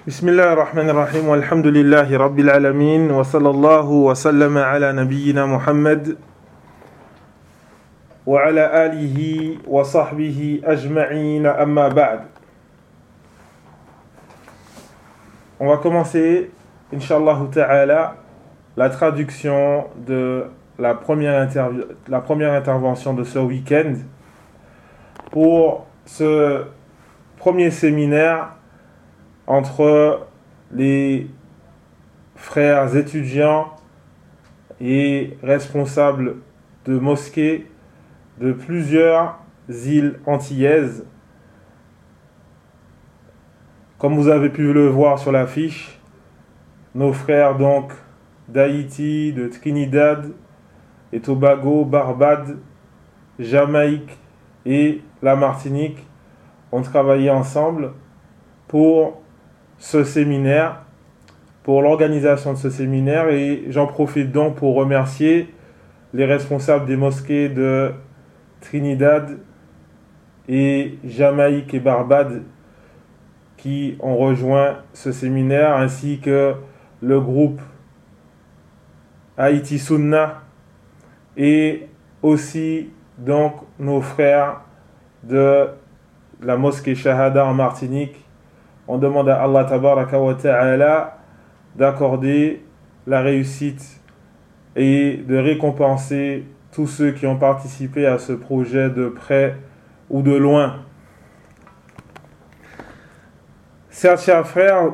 بسم الله الرحمن الرحيم والحمد لله رب العالمين وصلى الله وسلم على نبينا محمد وعلى آله وصحبه أجمعين أما بعد. On va commencer, Inch'Allah ta'ala, la traduction de la première intervention de ce week-end pour ce premier séminaire entre les frères étudiants et responsables de mosquées de plusieurs îles antillaises. Comme vous avez pu le voir sur l'affiche, nos frères donc d'Haïti, de Trinidad et Tobago, Barbade, Jamaïque et la Martinique ont travaillé ensemble pour ce séminaire, pour l'organisation de ce séminaire, et j'en profite donc pour remercier les responsables des mosquées de Trinidad et Jamaïque et Barbade qui ont rejoint ce séminaire, ainsi que le groupe Haïti Sunna et aussi donc nos frères de la mosquée Shahada en Martinique. On demande à Allah Tabaraka wa Ta'ala d'accorder la réussite et de récompenser tous ceux qui ont participé à ce projet de près ou de loin. Certes, chers frères,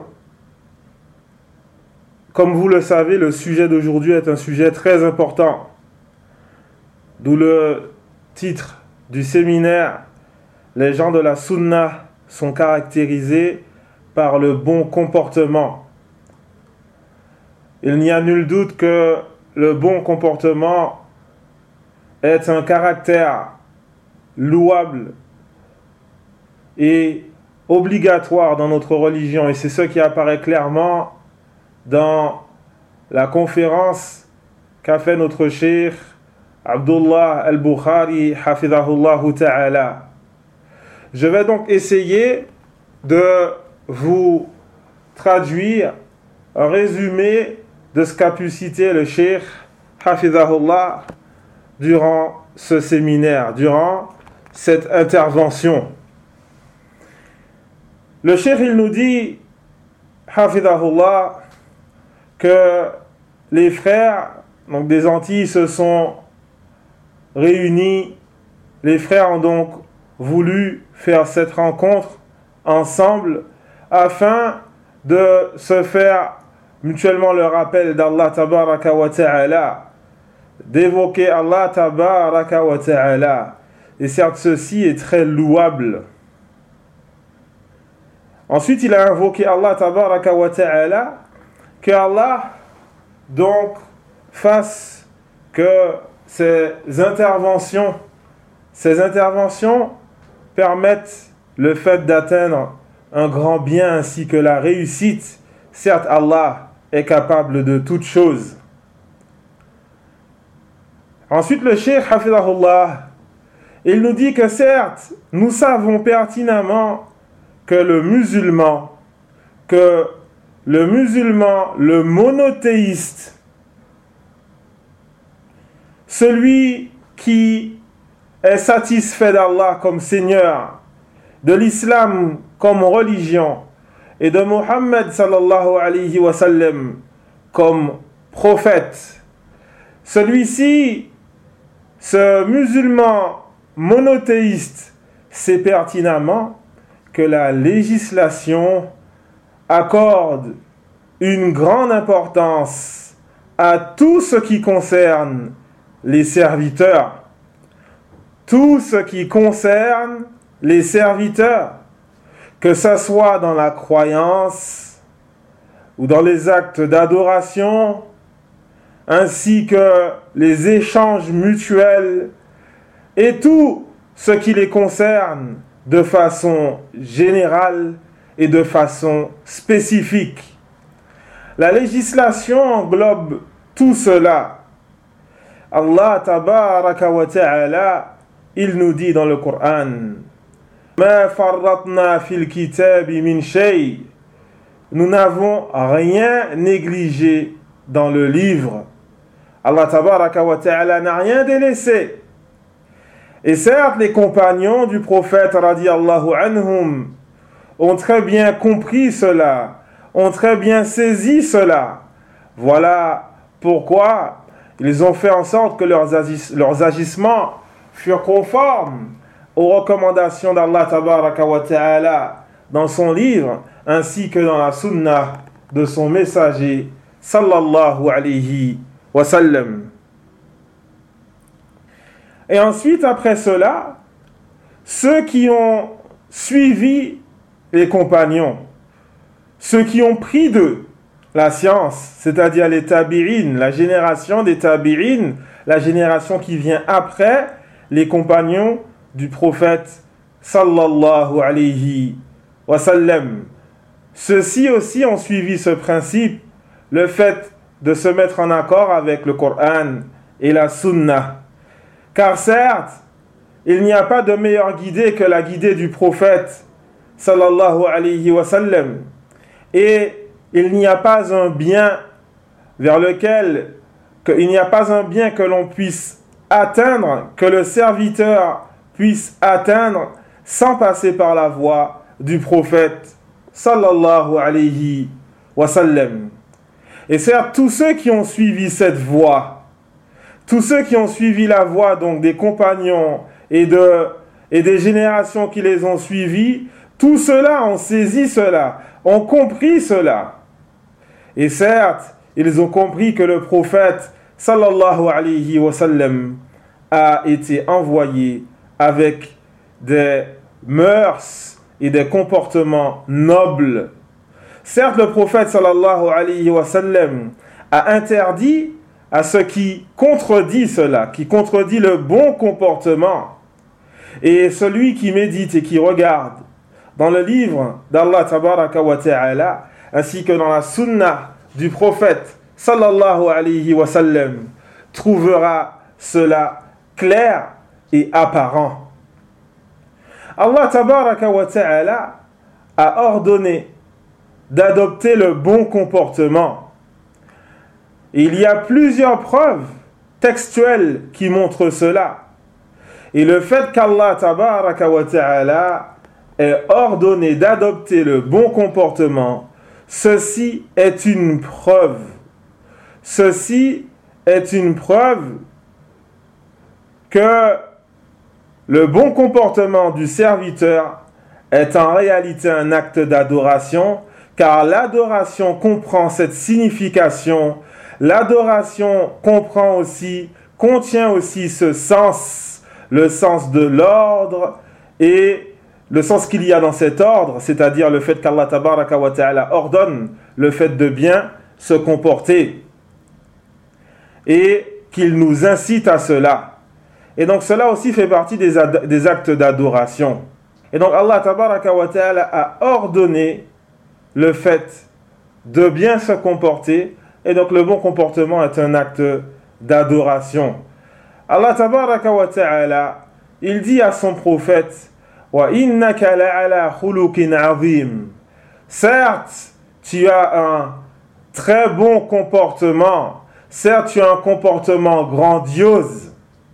comme vous le savez, le sujet d'aujourd'hui est un sujet très important. D'où le titre du séminaire, les gens de la Sunna sont caractérisés par le bon comportement. Il n'y a nul doute que le bon comportement est un caractère louable et obligatoire dans notre religion, et c'est ce qui apparaît clairement dans la conférence qu'a fait notre cheikh Abdullah al-Bukhari hafidhahullah ta'ala. Je vais donc essayer de vous traduire un résumé de ce qu'a pu citer le cheikh hafidhahullah durant ce séminaire, durant cette intervention. Le cheikh, il nous dit, hafidhahullah, que les frères donc des Antilles se sont réunis. Les frères ont donc voulu faire cette rencontre ensemble afin de se faire mutuellement le rappel d'Allah Tabaraka wa Ta'ala, d'évoquer Allah Tabaraka wa Ta'ala. Et certes, ceci est très louable. Ensuite, il a invoqué Allah Tabaraka wa Ta'ala, que Allah donc fasse que ces interventions permettent le fait d'atteindre un grand bien ainsi que la réussite. Certes, Allah est capable de toutes choses. Ensuite, le cheikh hafidhahullah, il nous dit que certes, nous savons pertinemment que le musulman, le monothéiste, celui qui est satisfait d'Allah comme Seigneur, de l'islam comme religion et de Muhammad sallallahu alayhi wa sallam comme prophète, celui-ci, ce musulman monothéiste, sait pertinemment que la législation accorde une grande importance à tout ce qui concerne les serviteurs. Tout ce qui concerne les serviteurs, que ce soit dans la croyance ou dans les actes d'adoration, ainsi que les échanges mutuels et tout ce qui les concerne de façon générale et de façon spécifique. La législation englobe tout cela. Allah Tabaraka wa Ta'ala, il nous dit dans le Coran: Ma farratna fil kitabi min shay. nous n'avons rien négligé dans le livre. Allah tabaraka wa ta'ala n'a rien délaissé. Et certes, les compagnons du prophète radiyallahu anhum ont très bien compris cela, ont très bien saisi cela. Voilà pourquoi ils ont fait en sorte que leurs agissements furent conformes aux recommandations d'Allah tabaraka wa ta'ala dans son livre, ainsi que dans la sunna de son messager sallallahu alayhi wa sallam. Et ensuite, après cela, ceux qui ont suivi les compagnons, ceux qui ont pris d'eux la science, c'est-à-dire les tabi'in, la génération des tabi'in, la génération qui vient après les compagnons du prophète sallallahu alayhi wa sallam. Ceux-ci aussi ont suivi ce principe, le fait de se mettre en accord avec le Coran et la Sunna. Car certes, il n'y a pas de meilleure guidée que la guidée du prophète sallallahu alayhi wa sallam. Et il n'y a pas un bien vers lequel, il n'y a pas un bien que l'on puisse atteindre, que le serviteur puisse atteindre sans passer par la voie du prophète sallallahu alayhi wa sallam. Et certes, tous ceux qui ont suivi cette voie, tous ceux qui ont suivi la voie donc des compagnons et des générations qui les ont suivis, tous ceux-là ont saisi cela, ont compris cela. Et certes, ils ont compris que le prophète sallallahu alayhi wa sallam a été envoyé avec des mœurs et des comportements nobles. Certes, le prophète sallallahu alayhi wa sallam a interdit à ce qui contredit cela, qui contredit le bon comportement. Et celui qui médite et qui regarde dans le livre d'Allah tabaraka wa ta'ala, ainsi que dans la sunna du prophète sallallahu alayhi wa sallam, trouvera cela clair et apparent. Allah tabaraka wa ta'ala a ordonné d'adopter le bon comportement. Et il y a plusieurs preuves textuelles qui montrent cela. Et le fait qu'Allah tabaraka wa ta'ala ait ordonné d'adopter le bon comportement, ceci est une preuve. Ceci est une preuve que le bon comportement du serviteur est en réalité un acte d'adoration, car l'adoration comprend cette signification. L'adoration contient aussi ce sens, le sens de l'ordre et le sens qu'il y a dans cet ordre, c'est-à-dire le fait qu'Allah tabaraka wa ta'ala ordonne le fait de bien se comporter et qu'il nous incite à cela. Et donc cela aussi fait partie des actes d'adoration. Et donc Allah tabaraka wa ta'ala a ordonné le fait de bien se comporter. Et donc le bon comportement est un acte d'adoration. Allah tabaraka wa ta'ala, il dit à son prophète, wa innaka la'ala khuluqin 'azim. Certes, tu as un très bon comportement. Certes, tu as un comportement grandiose.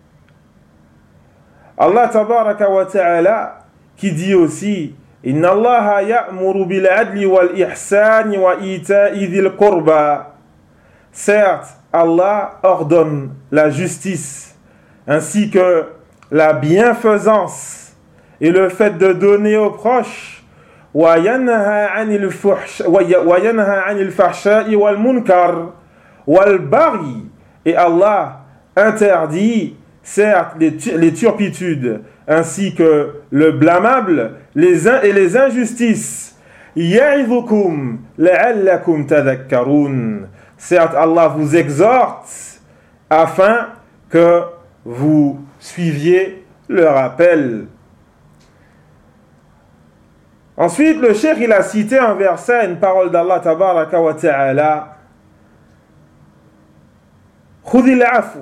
Allah tabaraka wa ta'ala qui dit aussi, inna Allaha ya'muru bil 'adli wal ihsani wa ita'i dhil qurba. Certes, Allah ordonne la justice, ainsi que la bienfaisance et le fait de donner aux proches. وَيَنْهَا عَنِ الْفَحْشَاءِ وَالْمُنْكَرِ وَالْبَغْيِ. Et Allah interdit, certes, les turpitudes, ainsi que le blâmable, les injustices. يَعِظُكُمْ لَعَلَّكُمْ تَذَكَّرُونَ. Certes, Allah vous exhorte afin que vous suiviez le rappel. Ensuite, le cheikh il a cité un verset, une parole d'Allah tabaraka wa ta'ala. Khudhil afu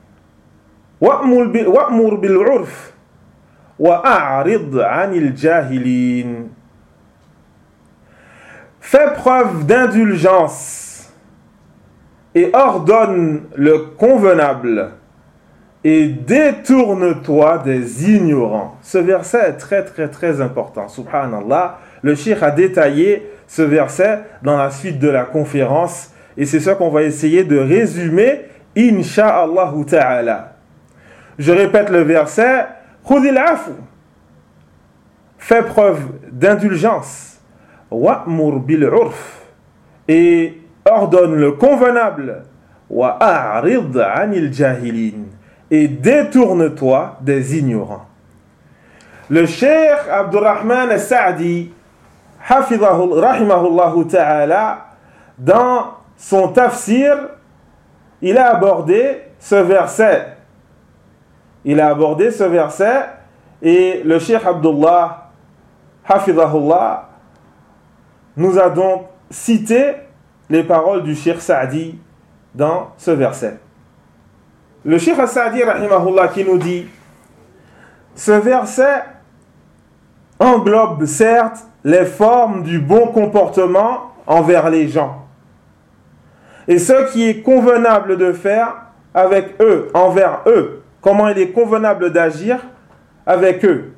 wa'mur bil urf wa a'rid 'anil jahilin. fais preuve d'indulgence et ordonne le convenable et détourne-toi des ignorants. Ce verset est très très très important. Subhanallah, le cheikh a détaillé ce verset dans la suite de la conférence et c'est ce qu'on va essayer de résumer, insha'Allah ta'ala. Je répète le verset, khudil afu, fais preuve d'indulgence, wa'mur bil urf, et ordonne le convenable, wa'arid anil jahilin, et détourne-toi des ignorants. Le cheikh Abdurrahman al-Sa'di, rahimahullahu ta'ala, dans son tafsir, il a abordé ce verset. Et le cheikh Abdullah, hafidhahullah, nous a donc cité les paroles du cheikh Sa'di dans ce verset. Le cheikh Sa'di, rahimahullah, qui nous dit, ce verset englobe certes les formes du bon comportement envers les gens et ce qui est convenable de faire avec eux, envers eux, comment il est convenable d'agir avec eux.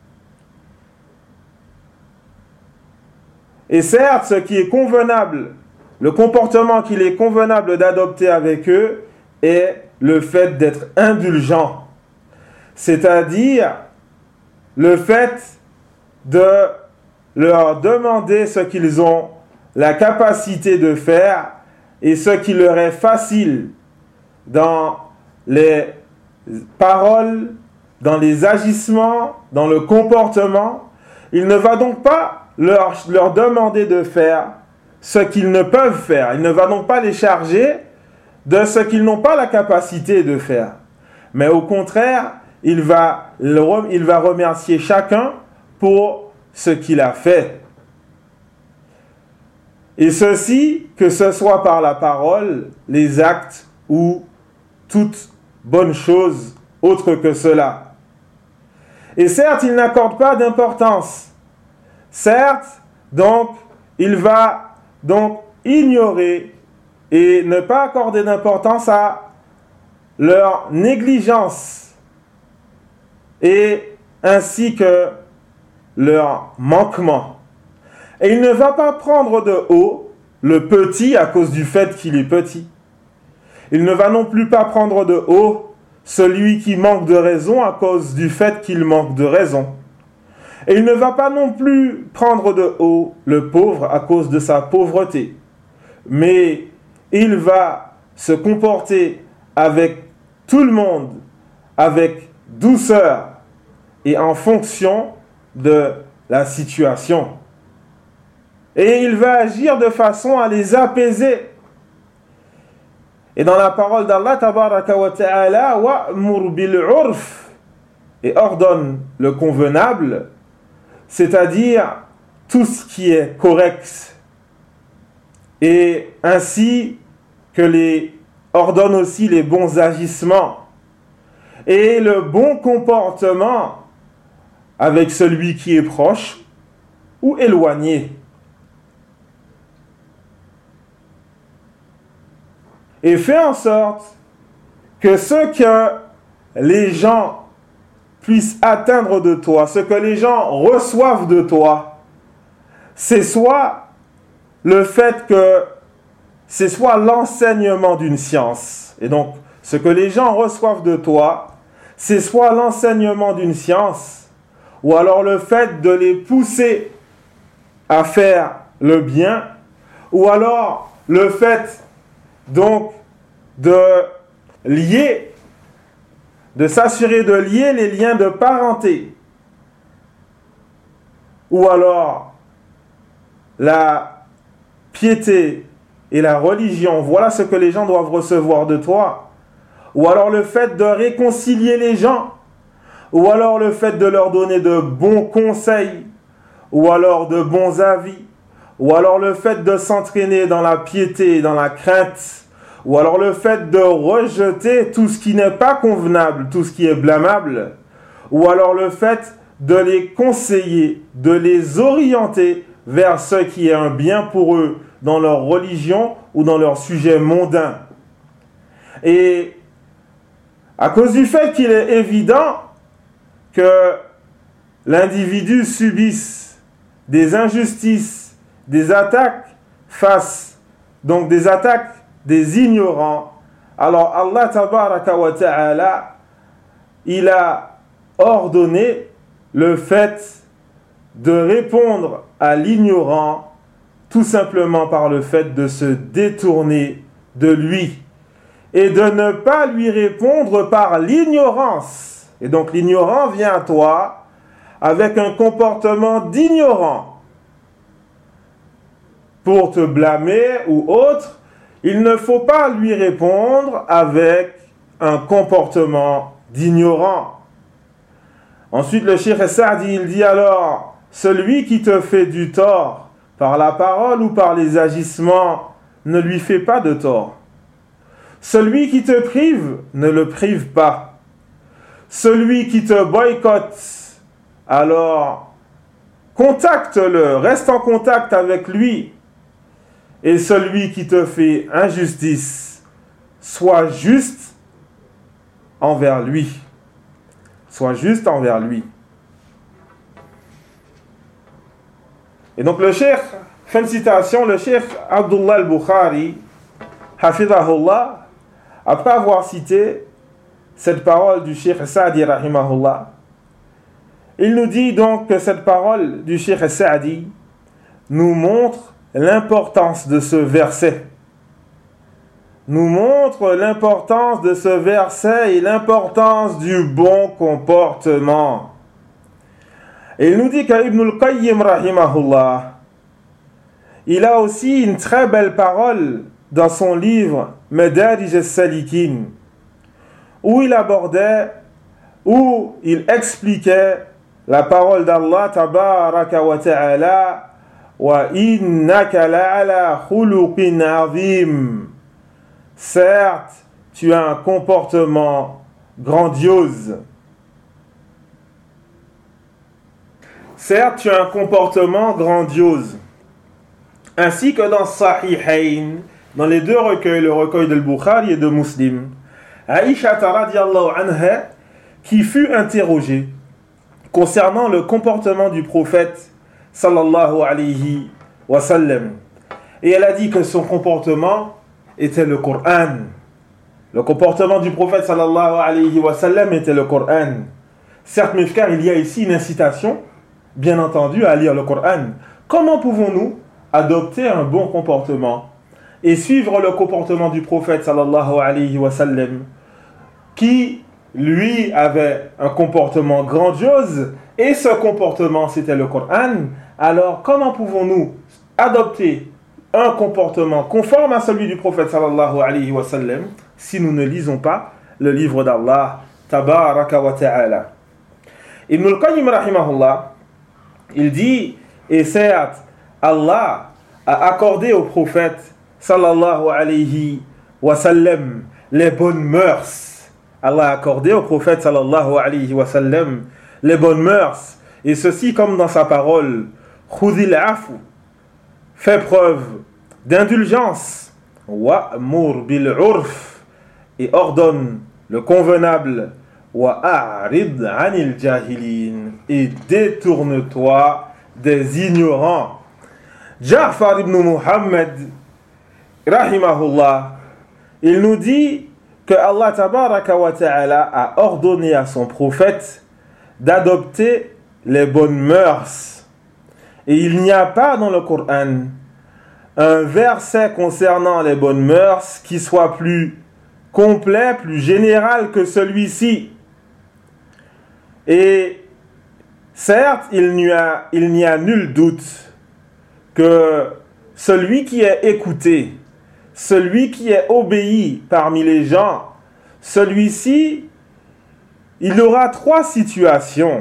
Et certes, ce qui est convenable, le comportement qu'il est convenable d'adopter avec eux est le fait d'être indulgent, c'est-à-dire le fait de leur demander ce qu'ils ont la capacité de faire et ce qui leur est facile dans les paroles, dans les agissements, dans le comportement. Il ne va donc pas leur demander de faire ce qu'ils ne peuvent faire. Il ne va donc pas les charger de ce qu'ils n'ont pas la capacité de faire. Mais au contraire, il va remercier chacun pour ce qu'il a fait. Et ceci, que ce soit par la parole, les actes ou toute bonne chose autre que cela. Et certes, il n'accorde pas d'importance. Certes, donc, il va donc ignorer et ne pas accorder d'importance à leur négligence et ainsi que leur manquement. Et il ne va pas prendre de haut le petit à cause du fait qu'il est petit. Il ne va non plus pas prendre de haut celui qui manque de raison à cause du fait qu'il manque de raison. Et il ne va pas non plus prendre de haut le pauvre à cause de sa pauvreté. Mais il va se comporter avec tout le monde, avec douceur et en fonction de la situation. Et il va agir de façon à les apaiser. Et dans la parole d'Allah, tabaraka wa ta'ala, wa'mur bil urf, et ordonne le convenable, c'est-à-dire tout ce qui est correct, et ainsi que ordonne aussi les bons agissements et le bon comportement avec celui qui est proche ou éloigné. Et fais en sorte que ce que les gens puissent atteindre de toi, ce que les gens reçoivent de toi, c'est soit le fait que c'est soit l'enseignement d'une science. Et donc, ce que les gens reçoivent de toi, c'est soit l'enseignement d'une science, ou alors le fait de les pousser à faire le bien, ou alors le fait donc de s'assurer de lier les liens de parenté, ou alors la piété et la religion, voilà ce que les gens doivent recevoir de toi, ou alors le fait de réconcilier les gens, ou alors le fait de leur donner de bons conseils, ou alors de bons avis, ou alors le fait de s'entraîner dans la piété et dans la crainte, ou alors le fait de rejeter tout ce qui n'est pas convenable, tout ce qui est blâmable, ou alors le fait de les conseiller, de les orienter vers ce qui est un bien pour eux dans leur religion ou dans leur sujet mondain. Et à cause du fait qu'il est évident que l'individu subisse des injustices, des attaques donc des attaques des ignorants, alors Allah tabaraka wa ta'ala, il a ordonné le fait de répondre à l'ignorant tout simplement par le fait de se détourner de lui et de ne pas lui répondre par l'ignorance. Et donc l'ignorant vient à toi avec un comportement d'ignorant pour te blâmer ou autre. Il ne faut pas lui répondre avec un comportement d'ignorant. Ensuite, le Cheikh Saadi, il dit alors, celui qui te fait du tort par la parole ou par les agissements, ne lui fait pas de tort. Celui qui te prive, ne le prive pas. Celui qui te boycotte, alors contacte-le, reste en contact avec lui. Et celui qui te fait injustice, sois juste envers lui. Sois juste envers lui. Et donc le cheikh, fin de citation, le cheikh Abdullah al-Bukhari, hafidahullah, après avoir cité cette parole du cheikh Saadi rahimahullah, il nous dit donc que cette parole du cheikh Saadi nous montre l'importance de ce verset. Nous montre l'importance de ce verset et l'importance du bon comportement. Et il nous dit qu'Ibn al-Qayyim rahimahullah, il a aussi une très belle parole dans son livre Madarij as-Salikin, où il abordait, où il expliquait la parole d'Allah tabaraka wa ta'ala, wa innaka la'ala khuluqin azim. Certes, tu as un comportement grandiose. Certes, tu as un comportement grandiose. Ainsi que dans Sahihain, dans les deux recueils, le recueil de Bukhari et de Muslim, Aïcha radiyallahu anha, qui fut interrogée concernant le comportement du prophète sallallahu alayhi wa sallam. Et elle a dit que son comportement était le Coran. Le comportement du prophète sallallahu alayhi wa sallam était le Coran. Certes, mes frères, il y a ici une incitation, bien entendu, à lire le Coran. Comment pouvons-nous adopter un bon comportement et suivre le comportement du prophète sallallahu alayhi wa sallam, qui, lui, avait un comportement grandiose, et ce comportement, c'était le Coran? Alors, comment pouvons-nous adopter un comportement conforme à celui du prophète sallallahu alayhi wa sallam si nous ne lisons pas le livre d'Allah tabaraka wa ta'ala? Ibn al-Qayyim rahimahullah, il dit, et certes, Allah a accordé au prophète sallallahu alayhi wa sallam les bonnes mœurs. Allah a accordé au prophète sallallahu alayhi wa sallam les bonnes mœurs, et ceci comme dans sa parole, khudhil afu, fais preuve d'indulgence, wa'mur bil urf, et ordonne le convenable, wa'arid anil jahilin, et détourne-toi des ignorants. Ja'far ibn Muhammad rahimahullah, il nous dit que Allah tabaraka wa ta'ala a ordonné à son prophète d'adopter les bonnes mœurs. Et il n'y a pas dans le Coran un verset concernant les bonnes mœurs qui soit plus complet, plus général que celui-ci. Et certes, il n'y a nul doute que celui qui est écouté, celui qui est obéi parmi les gens, celui-ci, il aura trois situations.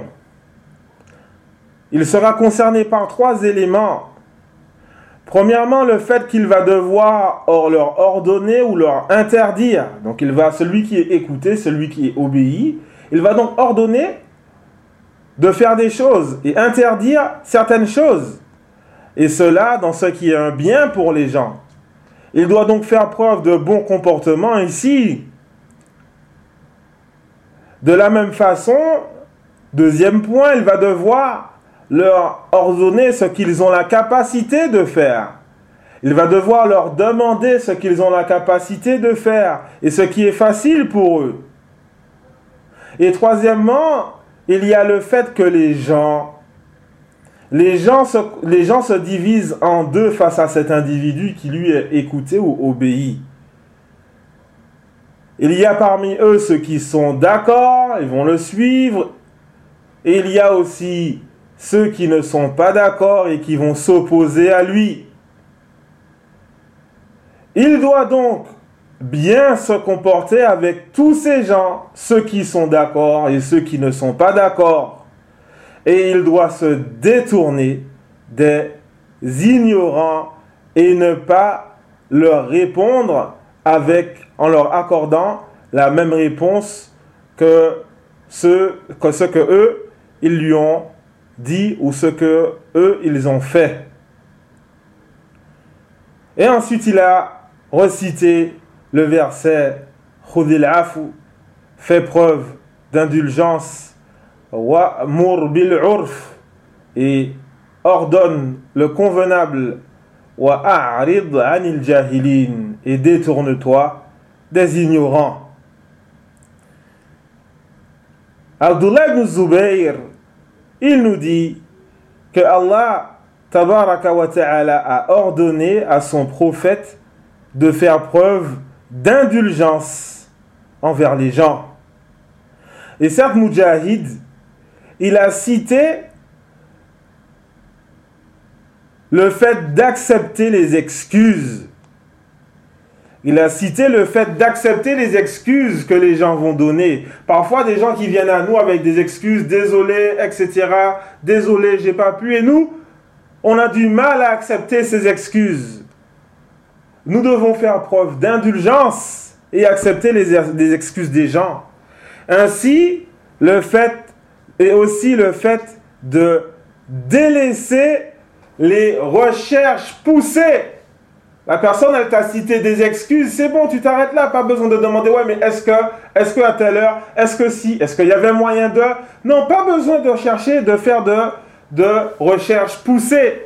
Il sera concerné par trois éléments. Premièrement, le fait qu'il va devoir leur ordonner ou leur interdire. Donc, celui qui est écouté, celui qui est obéi, il va donc ordonner de faire des choses et interdire certaines choses. et cela dans ce qui est un bien pour les gens. Il doit donc faire preuve de bon comportement ici. De la même façon, deuxième point, il va devoir leur ordonner ce qu'ils ont la capacité de faire. Il va devoir leur demander ce qu'ils ont la capacité de faire et ce qui est facile pour eux. Et troisièmement, il y a le fait que les gens se divisent en deux face à cet individu qui lui est écouté ou obéi. Il y a parmi eux ceux qui sont d'accord, ils vont le suivre, et il y a aussi ceux qui ne sont pas d'accord et qui vont s'opposer à lui. Il doit donc bien se comporter avec tous ces gens, ceux qui sont d'accord et ceux qui ne sont pas d'accord. Et il doit se détourner des ignorants et ne pas leur répondre en leur accordant la même réponse que ce que eux, ils lui ont dit ou ce que eux, ils ont fait. Et ensuite, il a recité le verset « Khudil afu » fait preuve d'indulgence « Wa'mur bil urf » et ordonne le convenable « Wa'a'rid anil jahilin » et détourne-toi des ignorants. Abdullah ibn Zubayr, il nous dit que Allah tabaraka wa ta'ala a ordonné à son prophète de faire preuve d'indulgence envers les gens. Et certes, Mujahid, il a cité le fait d'accepter les excuses. Il a cité le fait d'accepter les excuses que les gens vont donner. Parfois, des gens qui viennent à nous avec des excuses, désolé, etc. Désolé, j'ai pas pu. Et nous, on a du mal à accepter ces excuses. Nous devons faire preuve d'indulgence et accepter les excuses des gens. Ainsi, le fait de délaisser les recherches poussées. La personne, elle t'a cité des excuses, c'est bon, tu t'arrêtes là, pas besoin de demander, ouais, mais est-ce que à telle heure, est-ce que si, est-ce qu'il y avait moyen de... Non, pas besoin de chercher, de faire de recherches poussées.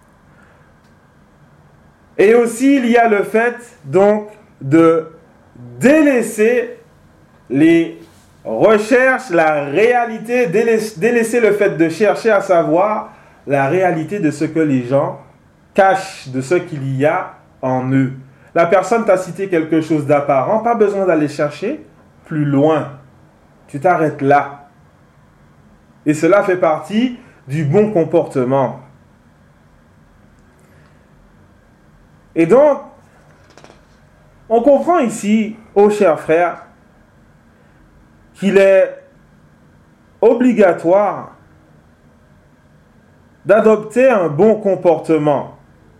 Et aussi, il y a le fait, donc, de délaisser les recherches, la réalité, délaisser le fait de chercher à savoir la réalité de ce que les gens cachent, de ce qu'il y a en eux. La personne t'a cité quelque chose d'apparent, pas besoin d'aller chercher plus loin. Tu t'arrêtes là. Et cela fait partie du bon comportement. Et donc, on comprend ici, ô chers frères, qu'il est obligatoire d'adopter un bon comportement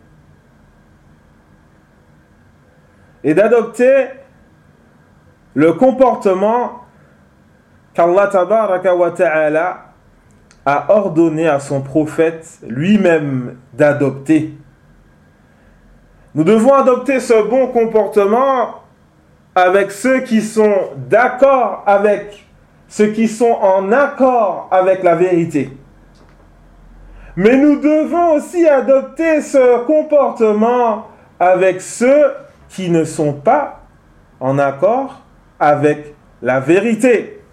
et d'adopter le comportement qu'Allah tabaraka wa ta'ala a ordonné à son prophète lui-même d'adopter. Nous devons adopter ce bon comportement avec ceux qui sont d'accord avec, ceux qui sont en accord avec la vérité. Mais nous devons aussi adopter ce comportement avec ceux qui ne sont pas en accord avec la vérité.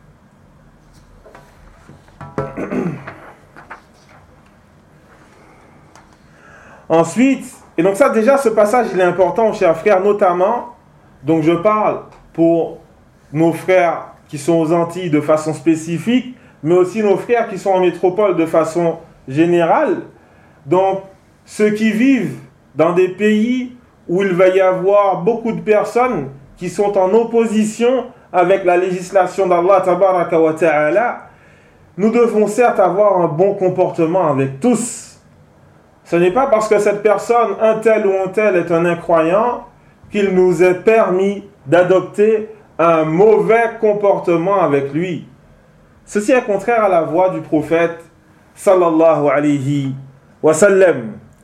Ensuite, et donc ça déjà ce passage il est important chers frères, notamment, donc je parle pour nos frères qui sont aux Antilles de façon spécifique, mais aussi nos frères qui sont en métropole de façon générale. Donc ceux qui vivent dans des pays où il va y avoir beaucoup de personnes qui sont en opposition avec la législation d'Allah tabaraka wa ta'ala, nous devons certes avoir un bon comportement avec tous. Ce n'est pas parce que cette personne, un tel ou un tel, est un incroyant qu'il nous est permis d'adopter un mauvais comportement avec lui. Ceci est contraire à la voie du prophète sallallahu alayhi wa sallam.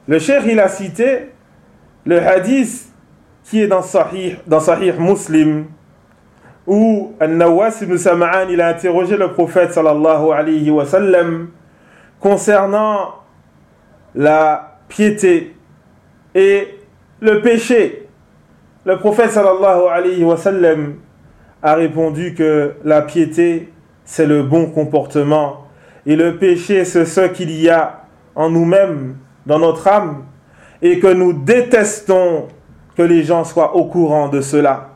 Le cheikh, il a cité le hadith qui est dans Sahih Muslim, où An-Nawas ibn Sam'an, il a interrogé le prophète sallallahu alayhi wa sallam concernant la piété et le péché. Le prophète sallallahu alayhi wa sallam a répondu que la piété, c'est le bon comportement, et le péché, c'est ce qu'il y a en nous-mêmes, dans notre âme, et que nous détestons que les gens soient au courant de cela.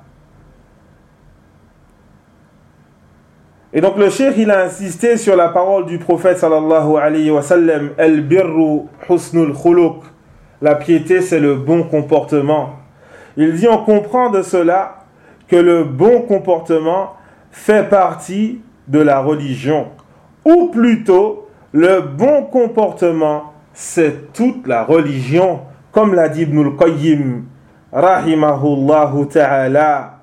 Et donc le cheikh, il a insisté sur la parole du prophète sallallahu alayhi wa sallam, al-birru husnul khuluq. La piété, c'est le bon comportement. Il dit, on comprend de cela que le bon comportement fait partie de la religion. Ou plutôt, le bon comportement, c'est toute la religion, comme l'a dit Ibn al-Qayyim, rahimahullahu ta'ala.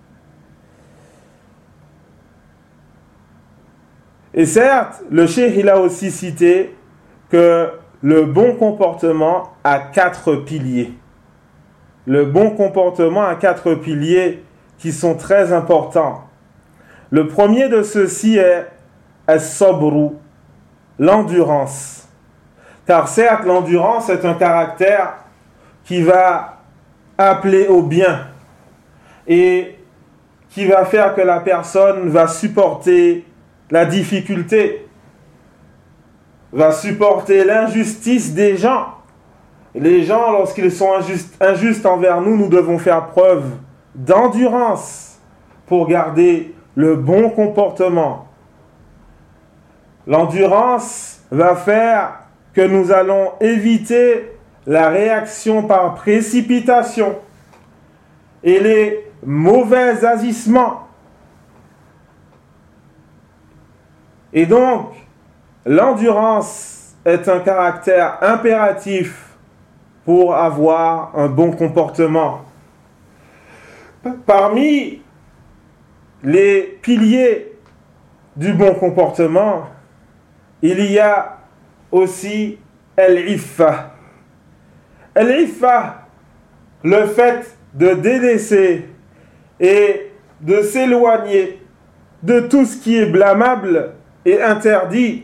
Et certes, le cheikh, il a aussi cité que le bon comportement a 4 piliers. Le bon comportement a 4 piliers qui sont très importants. Le premier de ceux-ci est as-sabru, l'endurance. Car certes, l'endurance est un caractère qui va appeler au bien et qui va faire que la personne va supporter la difficulté, va supporter l'injustice des gens. Les gens, lorsqu'ils sont injustes envers nous, nous devons faire preuve d'endurance pour garder le bon comportement. L'endurance va faire que nous allons éviter la réaction par précipitation et les mauvais agissements. Et donc, l'endurance est un caractère impératif pour avoir un bon comportement. Parmi les piliers du bon comportement, il y a aussi al-iffa. Al-iffa, le fait de délaisser et de s'éloigner de tout ce qui est blâmable et interdit.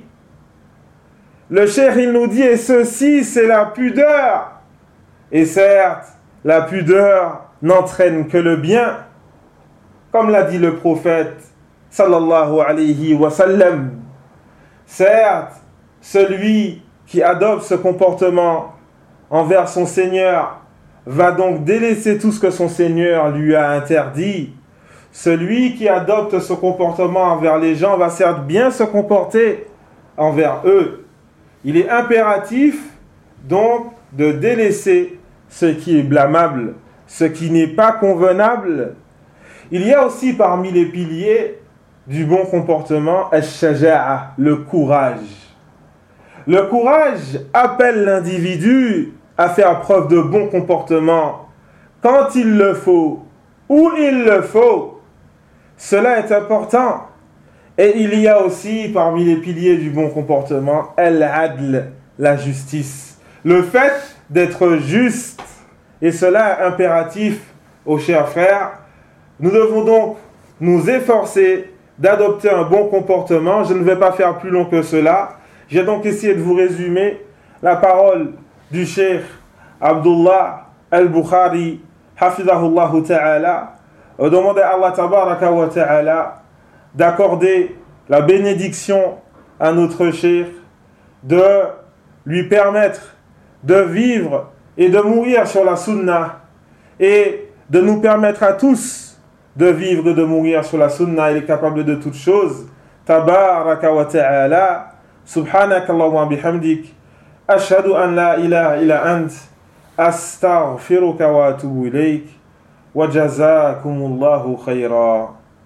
Le cheikh, il nous dit, et ceci, c'est la pudeur. Et certes, la pudeur n'entraîne que le bien, comme l'a dit le prophète sallallahu alayhi wa sallam. Certes, celui qui adopte ce comportement envers son Seigneur va donc délaisser tout ce que son Seigneur lui a interdit. Celui qui adopte ce comportement envers les gens va certes bien se comporter envers eux. Il est impératif donc de délaisser ce qui est blâmable, ce qui n'est pas convenable. Il y a aussi parmi les piliers du bon comportement al-shaja'a, le courage. Le courage appelle l'individu à faire preuve de bon comportement quand il le faut, où il le faut. Cela est important. Et il y a aussi parmi les piliers du bon comportement al-adl, la justice. Le fait d'être juste. Et cela est impératif, aux chers frères. Nous devons donc nous efforcer d'adopter un bon comportement. Je ne vais pas faire plus long que cela. J'ai donc essayé de vous résumer la parole du cheikh Abdullah al-Bukhari, hafidahullahu ta'ala. Demandez à Allah tabaraka wa ta'ala d'accorder la bénédiction à notre cheikh, de lui permettre de vivre et de mourir sur la sunna, et de nous permettre à tous de vivre et de mourir sur la sunna. Il est capable de toutes choses. Tabaraka wa ta'ala. Subhanaka Allahumma bihamdik. Ashhadu an la ilaha illa ant. Astaghfiruka wa atubu ilayk. Wa jazakumullahu khayra.